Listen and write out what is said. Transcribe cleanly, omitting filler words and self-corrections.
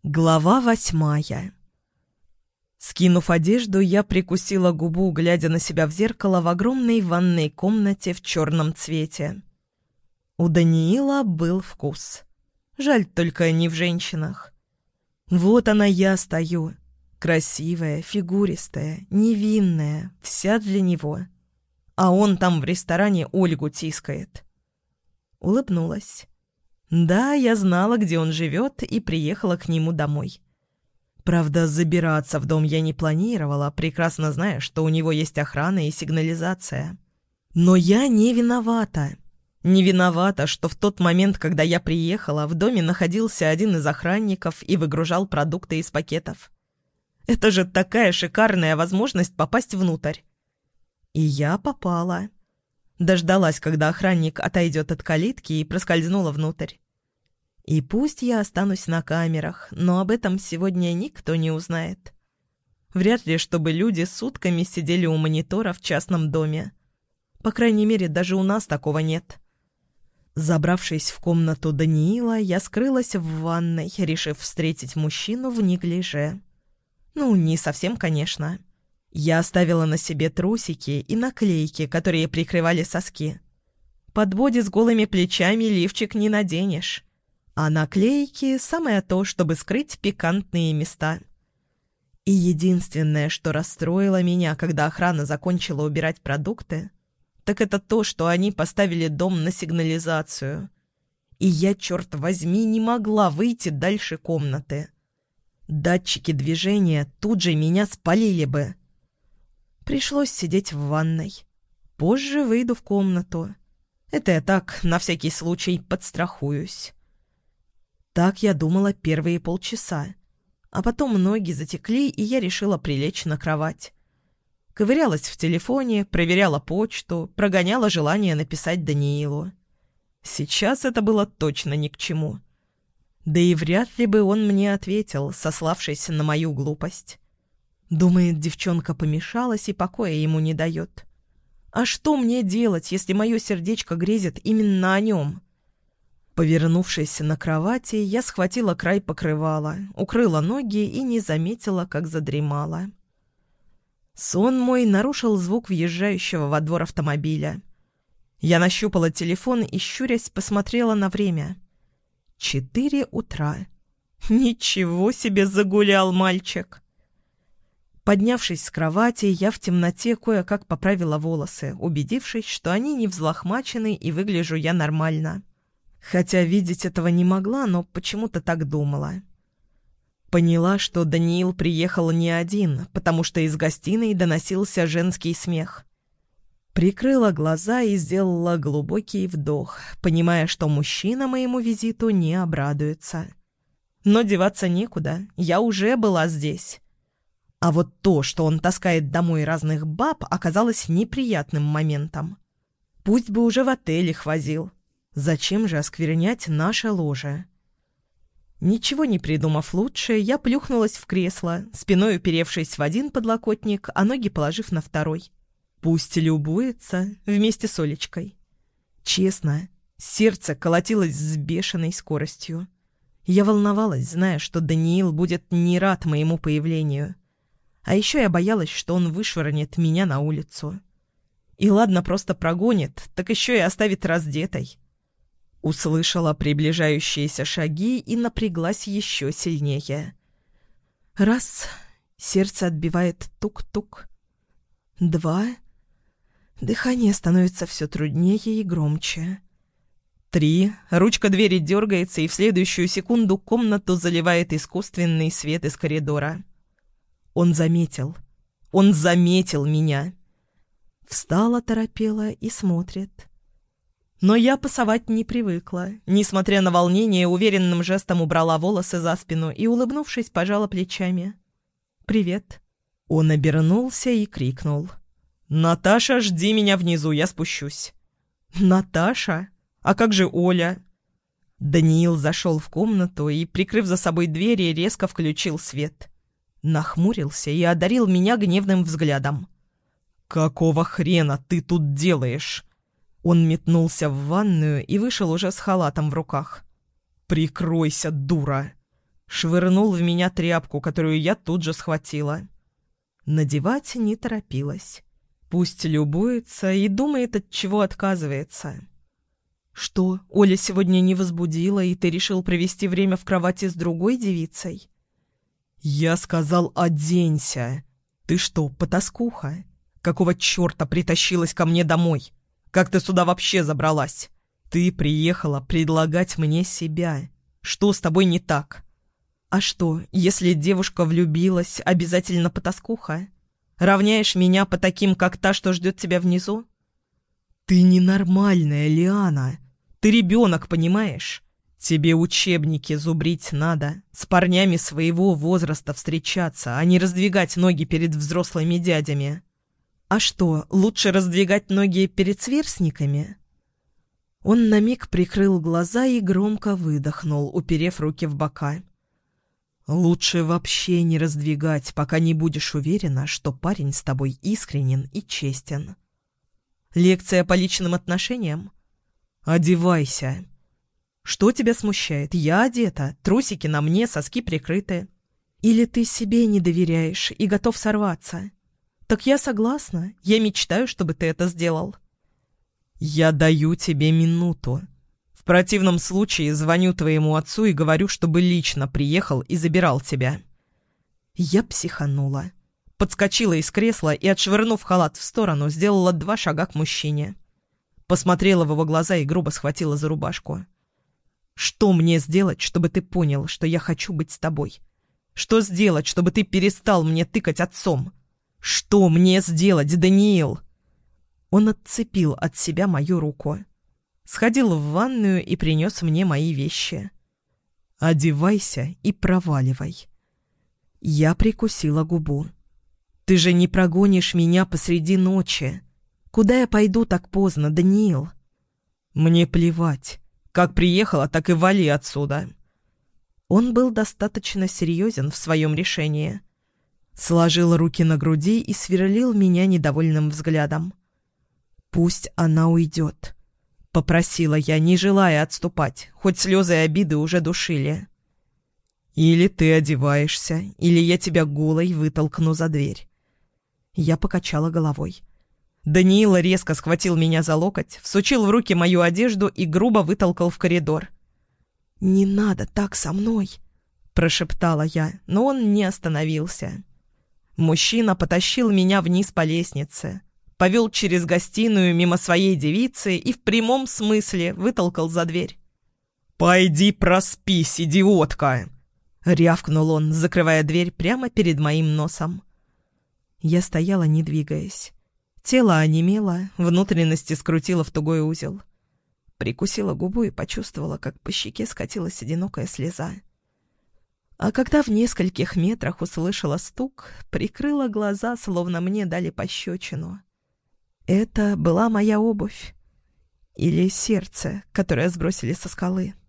Глава 8. Скинув одежду, я прикусила губу, глядя на себя в зеркало в огромной ванной комнате в черном цвете. У Даниила был вкус. Жаль только не в женщинах. Вот она я стою, красивая, фигуристая, невинная, вся для него. А он там в ресторане Ольгу тискает. Улыбнулась. Да, я знала, где он живет, и приехала к нему домой. Правда, забираться в дом я не планировала, прекрасно зная, что у него есть охрана и сигнализация. Но я не виновата. Не виновата, что в тот момент, когда я приехала, в доме находился один из охранников и выгружал продукты из пакетов. Это же такая шикарная возможность попасть внутрь. И я попала. Дождалась, когда охранник отойдет от калитки, и проскользнула внутрь. И пусть я останусь на камерах, но об этом сегодня никто не узнает. Вряд ли, чтобы люди сутками сидели у монитора в частном доме. По крайней мере, даже у нас такого нет. Забравшись в комнату Даниила, я скрылась в ванной, решив встретить мужчину в неглиже. Ну, не совсем, конечно. Я оставила на себе трусики и наклейки, которые прикрывали соски. Под боди с голыми плечами лифчик не наденешь. А наклейки – самое то, чтобы скрыть пикантные места. И единственное, что расстроило меня, когда охрана закончила убирать продукты, так это то, что они поставили дом на сигнализацию. И я, черт возьми, не могла выйти дальше комнаты. Датчики движения тут же меня спалили бы. Пришлось сидеть в ванной. Позже выйду в комнату. Это я так, на всякий случай, подстрахуюсь. Так я думала первые полчаса. А потом ноги затекли, и я решила прилечь на кровать. Ковырялась в телефоне, проверяла почту, прогоняла желание написать Даниилу. Сейчас это было точно ни к чему. Да и вряд ли бы он мне ответил, сославшись на мою глупость. Думает, девчонка помешалась и покоя ему не дает. А что мне делать, если мое сердечко грезит именно о нем? Повернувшись на кровати, я схватила край покрывала, укрыла ноги и не заметила, как задремала. Сон мой нарушил звук въезжающего во двор автомобиля. Я нащупала телефон и, щурясь, посмотрела на время. 4 утра. Ничего себе загулял мальчик! Поднявшись с кровати, я в темноте кое-как поправила волосы, убедившись, что они не взлохмачены и выгляжу я нормально. Хотя видеть этого не могла, но почему-то так думала. Поняла, что Даниил приехал не один, потому что из гостиной доносился женский смех. Прикрыла глаза и сделала глубокий вдох, понимая, что мужчина моему визиту не обрадуется. Но деваться некуда, я уже была здесь. А вот то, что он таскает домой разных баб, оказалось неприятным моментом. Пусть бы уже в отеле возил. Зачем же осквернять наше ложе? Ничего не придумав лучше, я плюхнулась в кресло, спиной уперевшись в один подлокотник, а ноги положив на второй. Пусть любуется вместе с Олечкой. Честно, сердце колотилось с бешеной скоростью. Я волновалась, зная, что Даниил будет не рад моему появлению. А еще я боялась, что он вышвырнет меня на улицу. И ладно, просто прогонит, так еще и оставит раздетой. Услышала приближающиеся шаги и напряглась еще сильнее. Раз, сердце отбивает тук-тук. 2, дыхание становится все труднее и громче. 3, ручка двери дергается, и в следующую секунду комнату заливает искусственный свет из коридора. Он заметил меня. Встала оторопела и смотрит. Но я пасовать не привыкла. Несмотря на волнение, уверенным жестом убрала волосы за спину и, улыбнувшись, пожала плечами. «Привет». Он обернулся и крикнул. «Наташа, жди меня внизу, я спущусь». «Наташа? А как же Оля?» Даниил зашел в комнату и, прикрыв за собой двери, резко включил свет. Нахмурился и одарил меня гневным взглядом. «Какого хрена ты тут делаешь?» Он метнулся в ванную и вышел уже с халатом в руках. «Прикройся, дура!» Швырнул в меня тряпку, которую я тут же схватила. Надевать не торопилась. Пусть любуется и думает, от чего отказывается. «Что, Оля сегодня не возбудила, и ты решил провести время в кровати с другой девицей?» «Я сказал, оденься. Ты что, потаскуха? Какого черта притащилась ко мне домой? Как ты сюда вообще забралась? Ты приехала предлагать мне себя. Что с тобой не так?» «А что, если девушка влюбилась, обязательно потаскуха? Равняешь меня по таким, как та, что ждет тебя внизу?» «Ты ненормальная, Лиана. Ты ребенок, понимаешь? Тебе учебники зубрить надо, с парнями своего возраста встречаться, а не раздвигать ноги перед взрослыми дядями». «А что, лучше раздвигать ноги перед сверстниками?» Он на миг прикрыл глаза и громко выдохнул, уперев руки в бока. «Лучше вообще не раздвигать, пока не будешь уверена, что парень с тобой искренен и честен». «Лекция по личным отношениям?» «Одевайся». «Что тебя смущает? Я одета, трусики на мне, соски прикрыты. Или ты себе не доверяешь и готов сорваться? Так я согласна, я мечтаю, чтобы ты это сделал». «Я даю тебе минуту. В противном случае звоню твоему отцу и говорю, чтобы лично приехал и забирал тебя». Я психанула. Подскочила из кресла и, отшвырнув халат в сторону, сделала 2 шага к мужчине. Посмотрела в его глаза и грубо схватила за рубашку. «Что мне сделать, чтобы ты понял, что я хочу быть с тобой? Что сделать, чтобы ты перестал мне тыкать отцом? Что мне сделать, Даниил?» Он отцепил от себя мою руку. Сходил в ванную и принес мне мои вещи. «Одевайся и проваливай». Я прикусила губу. «Ты же не прогонишь меня посреди ночи. Куда я пойду так поздно, Даниил?» «Мне плевать. Как приехала, так и вали отсюда». Он был достаточно серьезен в своем решении. Сложил руки на груди и сверлил меня недовольным взглядом. «Пусть она уйдет», — попросила я, не желая отступать, хоть слезы и обиды уже душили. «Или ты одеваешься, или я тебя голой вытолкну за дверь». Я покачала головой. Даниил резко схватил меня за локоть, всучил в руки мою одежду и грубо вытолкал в коридор. «Не надо так со мной», — прошептала я, но он не остановился. Мужчина потащил меня вниз по лестнице, повел через гостиную мимо своей девицы и в прямом смысле вытолкал за дверь. «Пойди проспись, идиотка!» — рявкнул он, закрывая дверь прямо перед моим носом. Я стояла, не двигаясь. Тело онемело, внутренности скрутило в тугой узел. Прикусила губу и почувствовала, как по щеке скатилась одинокая слеза. А когда в нескольких метрах услышала стук, прикрыла глаза, словно мне дали пощечину. Это была моя обувь. Или сердце, которое сбросили со скалы.